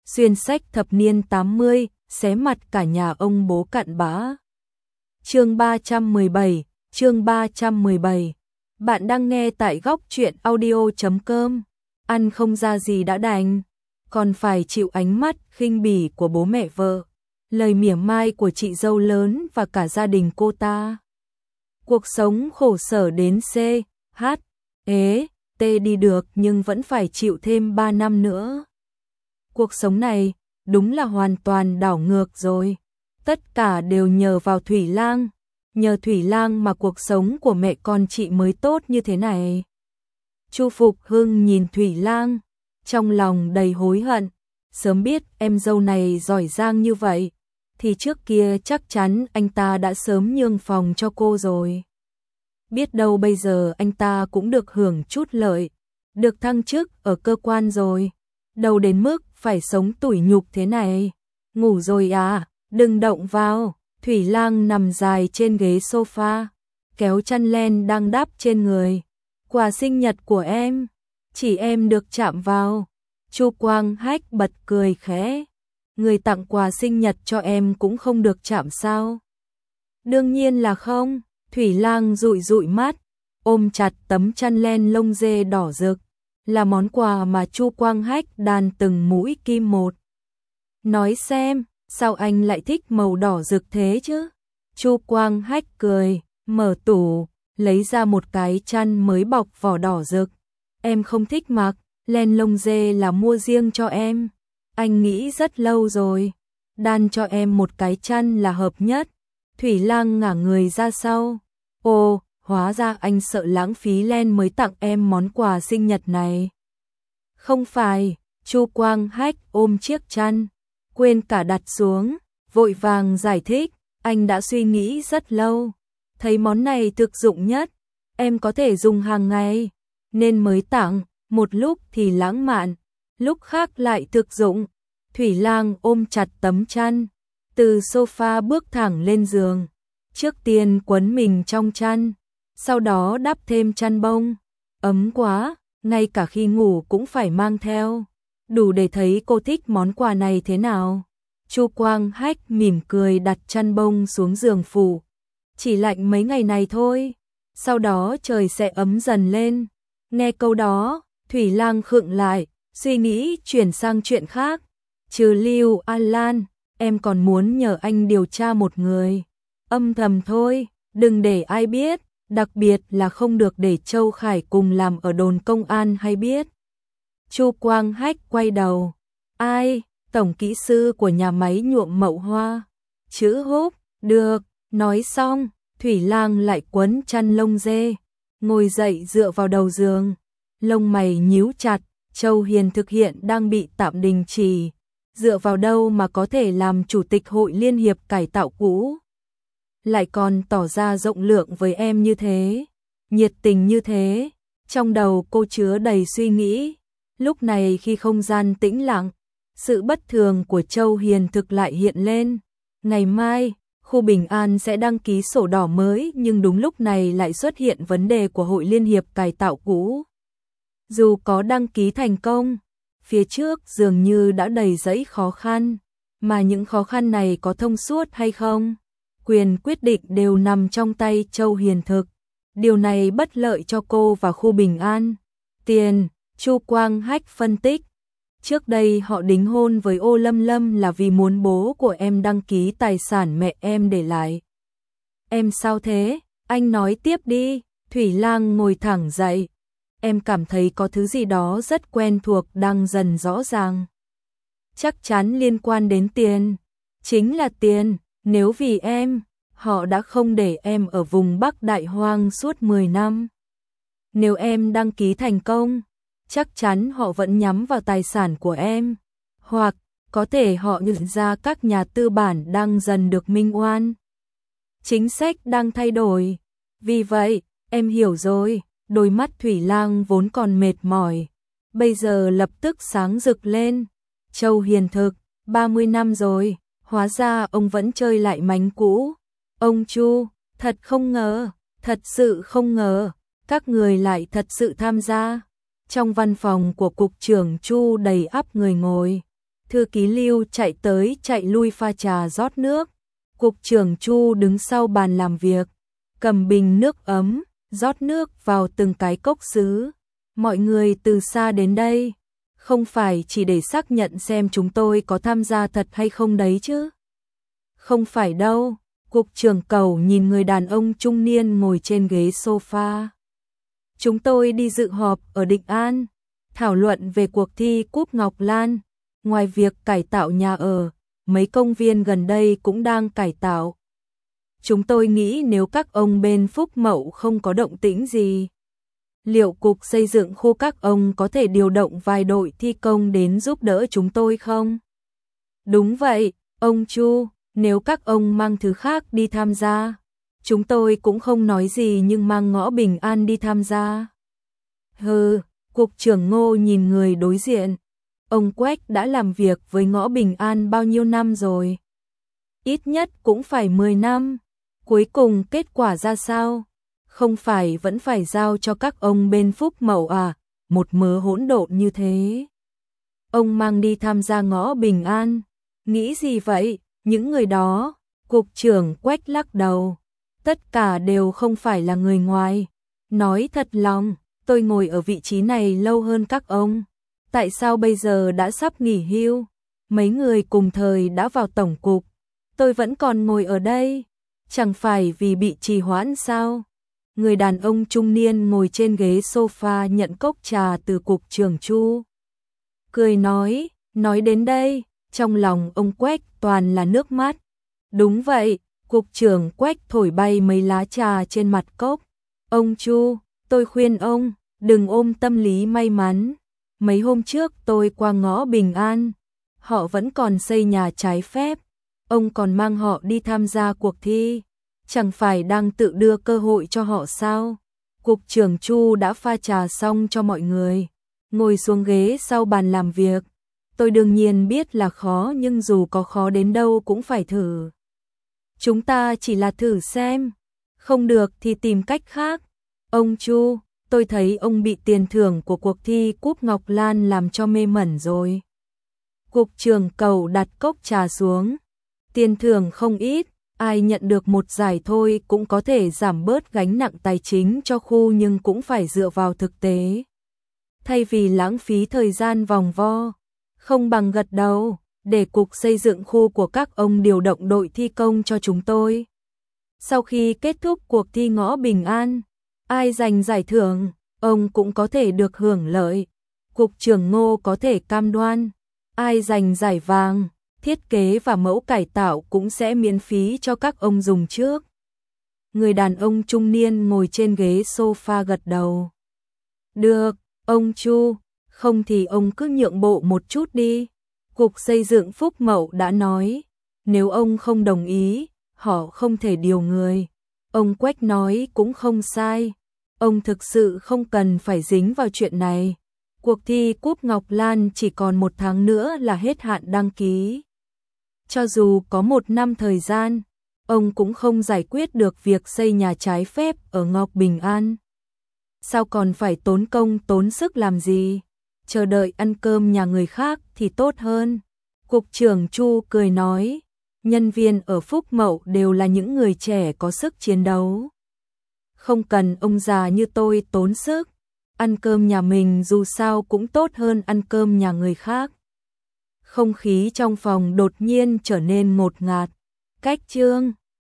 xuyên sách thập niên 80, xé mặt cả nhà ông bố cặn bã. Chương 317, chương 317. Bạn đang nghe tại góc truyện audio.com. Ăn không ra gì đã đành, còn phải chịu ánh mắt khinh bỉ của bố mẹ vợ, lời mỉa mai của chị dâu lớn và cả gia đình cô ta. Cuộc sống khổ sở đến C, H, E, T đi được nhưng vẫn phải chịu thêm 3 năm nữa. Cuộc sống này đúng là hoàn toàn đảo ngược rồi. Tất cả đều nhờ vào Thủy Lang. Nhờ Thủy Lang mà cuộc sống của mẹ con chị mới tốt như thế này. Chu Phục Hưng nhìn Thủy Lang, trong lòng đầy hối hận. Sớm biết em dâu này giỏi giang như vậy, thì trước kia chắc chắn anh ta đã sớm nhường phòng cho cô rồi. Biết đâu bây giờ anh ta cũng được hưởng chút lợi, được thăng chức ở cơ quan rồi. Đâu đến mức phải sống tủi nhục thế này. Ngủ rồi à, đừng động vào. Thủy Lang nằm dài trên ghế sofa, kéo chăn len đang đắp trên người. Quà sinh nhật của em, chỉ em được chạm vào. Chu Quang Hách bật cười khẽ. Người tặng quà sinh nhật cho em cũng không được chạm sao? Đương nhiên là không. Thủy Lang dụi dụi mắt, ôm chặt tấm chăn len lông dê đỏ rực, là món quà mà Chu Quang Hách đàn từng mũi kim một. Nói xem, sao anh lại thích màu đỏ rực thế chứ? Chu Quang Hách cười, mở tủ, lấy ra một cái chăn mới bọc vỏ đỏ rực. Em không thích mặc, len lông dê là mua riêng cho em. Anh nghĩ rất lâu rồi, đan cho em một cái chăn là hợp nhất. Thủy Lang ngả người ra sau. Ồ, hóa ra anh sợ lãng phí len mới tặng em món quà sinh nhật này. Không phải. Chu Quang Hách ôm chiếc chăn, quên cả đặt xuống, vội vàng giải thích. Anh đã suy nghĩ rất lâu, thấy món này thực dụng nhất, em có thể dùng hàng ngày, nên mới tặng. Một lúc thì lãng mạn, lúc khác lại thực dụng. Thủy Lang ôm chặt tấm chăn, từ sofa bước thẳng lên giường. Trước tiên quấn mình trong chăn, sau đó đắp thêm chăn bông. Ấm quá, ngay cả khi ngủ cũng phải mang theo. Đủ để thấy cô thích món quà này thế nào. Chu Quang Hách mỉm cười đặt chăn bông xuống giường phủ. Chỉ lạnh mấy ngày này thôi, sau đó trời sẽ ấm dần lên. Nghe câu đó, Thủy Lang khựng lại, suy nghĩ chuyển sang chuyện khác. Trừ Lưu An Lan, em còn muốn nhờ anh điều tra một người. Âm thầm thôi, đừng để ai biết, đặc biệt là không được để Châu Khải cùng làm ở đồn công an hay biết. Chu Quang Hách quay đầu. Ai? Tổng kỹ sư của nhà máy nhuộm Mậu Hoa. Chữ Húc. Được. Nói xong, Thủy Lang lại quấn chăn lông dê, ngồi dậy dựa vào đầu giường, lông mày nhíu chặt. Châu Hiền thực hiện đang bị tạm đình chỉ, dựa vào đâu mà có thể làm chủ tịch hội liên hiệp cải tạo cũ, lại còn tỏ ra rộng lượng với em như thế, nhiệt tình như thế. Trong đầu cô chứa đầy suy nghĩ. Lúc này khi không gian tĩnh lặng, sự bất thường của Châu Hiền thực lại hiện lên. Ngày mai, khu Bình An sẽ đăng ký sổ đỏ mới, nhưng đúng lúc này lại xuất hiện vấn đề của hội liên hiệp cải tạo cũ. Dù có đăng ký thành công, phía trước dường như đã đầy rẫy khó khăn, mà những khó khăn này có thông suốt hay không, quyền quyết định đều nằm trong tay Châu Hiền thực. Điều này bất lợi cho cô và khu Bình An. Tiền. Chu Quang Hách phân tích. Trước đây họ đính hôn với Ô Lâm Lâm là vì muốn bố của em đăng ký tài sản mẹ em để lại. Em sao thế? Anh nói tiếp đi. Thủy Lang ngồi thẳng dậy. Em cảm thấy có thứ gì đó rất quen thuộc đang dần rõ ràng. Chắc chắn liên quan đến tiền. Chính là tiền. Nếu vì em, họ đã không để em ở vùng Bắc Đại Hoang suốt 10 năm. Nếu em đăng ký thành công, chắc chắn họ vẫn nhắm vào tài sản của em. Hoặc, có thể họ nhận ra các nhà tư bản đang dần được minh oan. Chính sách đang thay đổi. Vì vậy, em hiểu rồi. Đôi mắt Thủy Lang vốn còn mệt mỏi, bây giờ lập tức sáng rực lên. Châu Hiền thực, 30 năm rồi, hóa ra ông vẫn chơi lại mánh cũ. Ông Chu, thật không ngờ, thật sự không ngờ, các người lại thật sự tham gia. Trong văn phòng của cục trưởng Chu đầy ắp người ngồi, Thư ký Lưu chạy tới chạy lui pha trà rót nước. Cục trưởng Chu đứng sau bàn làm việc, cầm bình nước ấm, rót nước vào từng cái cốc sứ. Mọi người từ xa đến đây, không phải chỉ để xác nhận xem chúng tôi có tham gia thật hay không đấy chứ. Không phải đâu, cục trưởng Cẩu nhìn người đàn ông trung niên ngồi trên ghế sofa. Chúng tôi đi dự họp ở Định An, thảo luận về cuộc thi Cúp Ngọc Lan. Ngoài việc cải tạo nhà ở, mấy công viên gần đây cũng đang cải tạo. Chúng tôi nghĩ nếu các ông bên Phúc Mậu không có động tĩnh gì, liệu cục xây dựng khu các ông có thể điều động vài đội thi công đến giúp đỡ chúng tôi không? Đúng vậy, ông Chu, nếu các ông mang thứ khác đi tham gia, chúng tôi cũng không nói gì, nhưng mang Ngõ Bình An đi tham gia. Hừ, cục trưởng Ngô nhìn người đối diện. Ông Quách đã làm việc với Ngõ Bình An bao nhiêu năm rồi? Ít nhất cũng phải 10 năm. Cuối cùng kết quả ra sao? Không phải vẫn phải giao cho các ông bên Phúc Mậu à? Một mớ hỗn độn như thế. Ông mang đi tham gia Ngõ Bình An. Nghĩ gì vậy? Những người đó, cục trưởng Quách lắc đầu. Tất cả đều không phải là người ngoài. Nói thật lòng, tôi ngồi ở vị trí này lâu hơn các ông. Tại sao bây giờ đã sắp nghỉ hưu? Mấy người cùng thời đã vào tổng cục. Tôi vẫn còn ngồi ở đây. Chẳng phải vì bị trì hoãn sao? Người đàn ông trung niên ngồi trên ghế sofa nhận cốc trà từ cục trưởng Chu. Cười nói đến đây, trong lòng ông Quách toàn là nước mắt. Đúng vậy, cục trưởng Quách thổi bay mấy lá trà trên mặt cốc. Ông Chu, tôi khuyên ông, đừng ôm tâm lý may mắn. Mấy hôm trước tôi qua Ngõ Bình An, họ vẫn còn xây nhà trái phép. Ông còn mang họ đi tham gia cuộc thi, chẳng phải đang tự đưa cơ hội cho họ sao? Cục trưởng Chu đã pha trà xong cho mọi người, ngồi xuống ghế sau bàn làm việc. Tôi đương nhiên biết là khó, nhưng dù có khó đến đâu cũng phải thử. Chúng ta chỉ là thử xem, không được thì tìm cách khác. Ông Chu, tôi thấy ông bị tiền thưởng của cuộc thi Cúp Ngọc Lan làm cho mê mẩn rồi. Cục trưởng Cẩu đặt cốc trà xuống. Tiền thưởng không ít, ai nhận được một giải thôi cũng có thể giảm bớt gánh nặng tài chính cho khu, nhưng cũng phải dựa vào thực tế. Thay vì lãng phí thời gian vòng vo, không bằng gật đầu, để cục xây dựng khu của các ông điều động đội thi công cho chúng tôi. Sau khi kết thúc cuộc thi Ngõ Bình An, ai giành giải thưởng, ông cũng có thể được hưởng lợi. Cục trưởng Ngô có thể cam đoan, ai giành giải vàng, thiết kế và mẫu cải tạo cũng sẽ miễn phí cho các ông dùng trước. Người đàn ông trung niên ngồi trên ghế sofa gật đầu. Được, ông Chu, không thì ông cứ nhượng bộ một chút đi. Cục xây dựng Phúc Mậu đã nói, nếu ông không đồng ý, họ không thể điều người. Ông Quách nói cũng không sai. Ông thực sự không cần phải dính vào chuyện này. Cuộc thi Cúp Ngọc Lan chỉ còn 1 tháng nữa là hết hạn đăng ký. Cho dù có 1 năm thời gian, ông cũng không giải quyết được việc xây nhà trái phép ở Ngọc Bình An. Sao còn phải tốn công tốn sức làm gì? Chờ đợi ăn cơm nhà người khác thì tốt hơn. Cục trưởng Chu cười nói, nhân viên ở Phúc Mậu đều là những người trẻ có sức chiến đấu. Không cần ông già như tôi tốn sức. Ăn cơm nhà mình dù sao cũng tốt hơn ăn cơm nhà người khác. Không khí trong phòng đột nhiên trở nên ngột ngạt. Cách chương